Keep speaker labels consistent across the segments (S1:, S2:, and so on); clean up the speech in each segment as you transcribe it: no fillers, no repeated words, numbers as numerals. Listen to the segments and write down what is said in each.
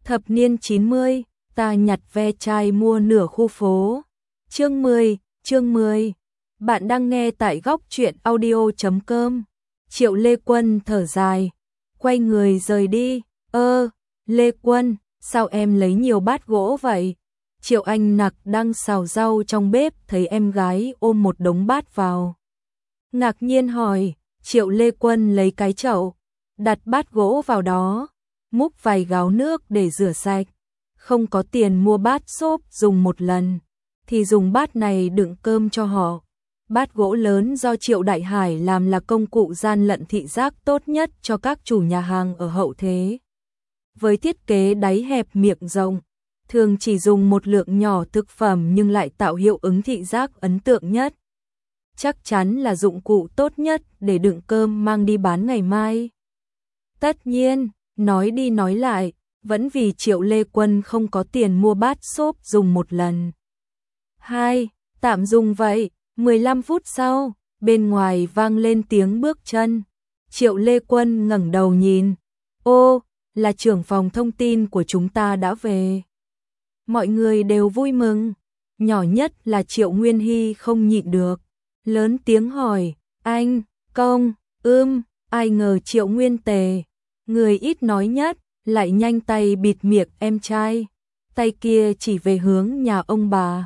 S1: Thập niên 90, ta nhặt ve chai mua nửa khu phố. Chương 10. Bạn đang nghe tại góc truyện audio.com. Triệu Lê Quân thở dài, quay người rời đi. Lê Quân, sao em lấy nhiều bát gỗ vậy? Triệu Anh Nặc đang xào rau trong bếp thấy em gái ôm một đống bát vào. Ngạc nhiên hỏi, Triệu Lê Quân lấy cái chậu, đặt bát gỗ vào đó, múc vài gáo nước để rửa sạch. Không có tiền mua bát xốp dùng một lần, thì dùng bát này đựng cơm cho họ. Bát gỗ lớn do Triệu Đại Hải làm là công cụ gian lận thị giác tốt nhất cho các chủ nhà hàng ở hậu thế. Với thiết kế đáy hẹp miệng rộng, thường chỉ dùng một lượng nhỏ thực phẩm nhưng lại tạo hiệu ứng thị giác ấn tượng nhất. Chắc chắn là dụng cụ tốt nhất để đựng cơm mang đi bán ngày mai. Tất nhiên, nói đi nói lại, vẫn vì Triệu Lê Quân không có tiền mua bát xốp dùng một lần. 2. Tạm dùng vậy. 15 phút sau, bên ngoài vang lên tiếng bước chân. Triệu Lê Quân ngẩng đầu nhìn. Ô, là trưởng phòng thông tin của chúng ta đã về. Mọi người đều vui mừng. Nhỏ nhất là Triệu Nguyên Hy không nhịn được. Lớn tiếng hỏi, anh, công, ai ngờ Triệu Nguyên Tề, người ít nói nhất, lại nhanh tay bịt miệng em trai. Tay kia chỉ về hướng nhà ông bà.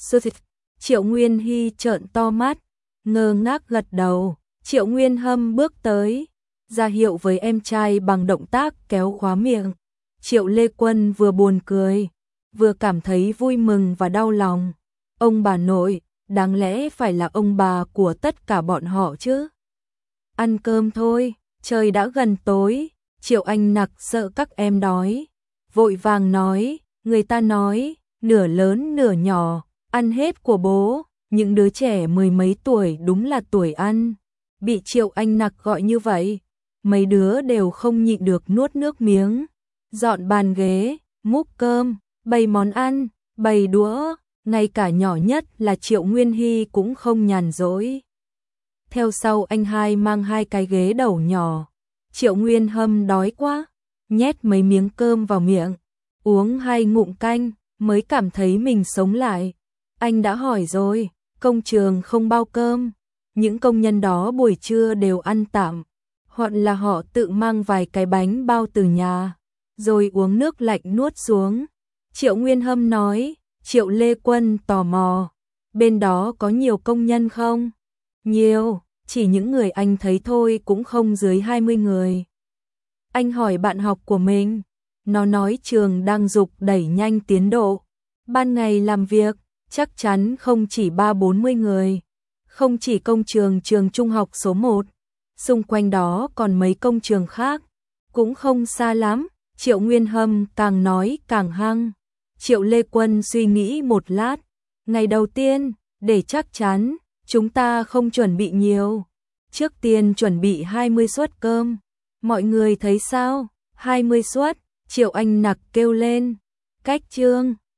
S1: Triệu Nguyên Hy trợn to mắt, ngơ ngác gật đầu. Triệu Nguyên Hâm bước tới, ra hiệu với em trai bằng động tác kéo khóa miệng. Triệu Lê Quân vừa buồn cười, vừa cảm thấy vui mừng và đau lòng. Ông bà nội, đáng lẽ phải là ông bà của tất cả bọn họ chứ. Ăn cơm thôi, trời đã gần tối. Triệu Anh Nặc sợ các em đói, vội vàng nói, người ta nói, nửa lớn nửa nhỏ, ăn hết của bố, những đứa trẻ mười mấy tuổi đúng là tuổi ăn. Bị Triệu Anh Nặc gọi như vậy, mấy đứa đều không nhịn được nuốt nước miếng. Dọn bàn ghế, múc cơm, bày món ăn, bày đũa, ngay cả nhỏ nhất là Triệu Nguyên Hy cũng không nhàn rỗi. Theo sau anh hai mang hai cái ghế đầu nhỏ. Triệu Nguyên Hâm đói quá, nhét mấy miếng cơm vào miệng, uống 2 ngụm canh, mới cảm thấy mình sống lại. Anh đã hỏi rồi, công trường không bao cơm, những công nhân đó buổi trưa đều ăn tạm, hoặc là họ tự mang vài cái bánh bao từ nhà, rồi uống nước lạnh nuốt xuống. Triệu Nguyên Hâm nói. Triệu Lê Quân tò mò, bên đó có nhiều công nhân không? Nhiều, chỉ những người anh thấy thôi cũng không dưới 20 người. Anh hỏi bạn học của mình, nó nói trường đang giục đẩy nhanh tiến độ. Ban ngày làm việc, chắc chắn không chỉ 30-40 người. Không chỉ công trường trường trung học số 1, xung quanh đó còn mấy công trường khác, cũng không xa lắm. Triệu Nguyên Hâm càng nói càng hăng. Triệu Lê Quân suy nghĩ một lát, ngày đầu tiên, để chắc chắn, chúng ta không chuẩn bị nhiều. Trước tiên chuẩn bị 20 suất cơm. Mọi người thấy sao? 20 suất, Triệu Anh Nặc kêu lên. Cách chương